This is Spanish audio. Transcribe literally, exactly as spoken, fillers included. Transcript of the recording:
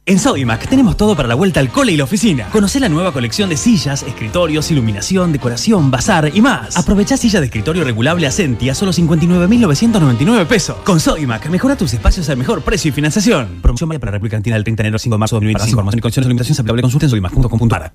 En Sodimac tenemos todo para la vuelta al cole y la oficina. Conocé la nueva colección de sillas, escritorios, iluminación, decoración, bazar y más. Aprovechá silla de escritorio regulable Ascenti a solo cincuenta y nueve mil novecientos noventa y nueve pesos. Con Sodimac, mejora tus espacios al mejor precio y financiación. Promoción válida para la República Argentina del treinta de enero al cinco de marzo de dos mil veinticinco. Para información y condiciones de limitaciones aplicable, consulta en sodimac punto com punto a r.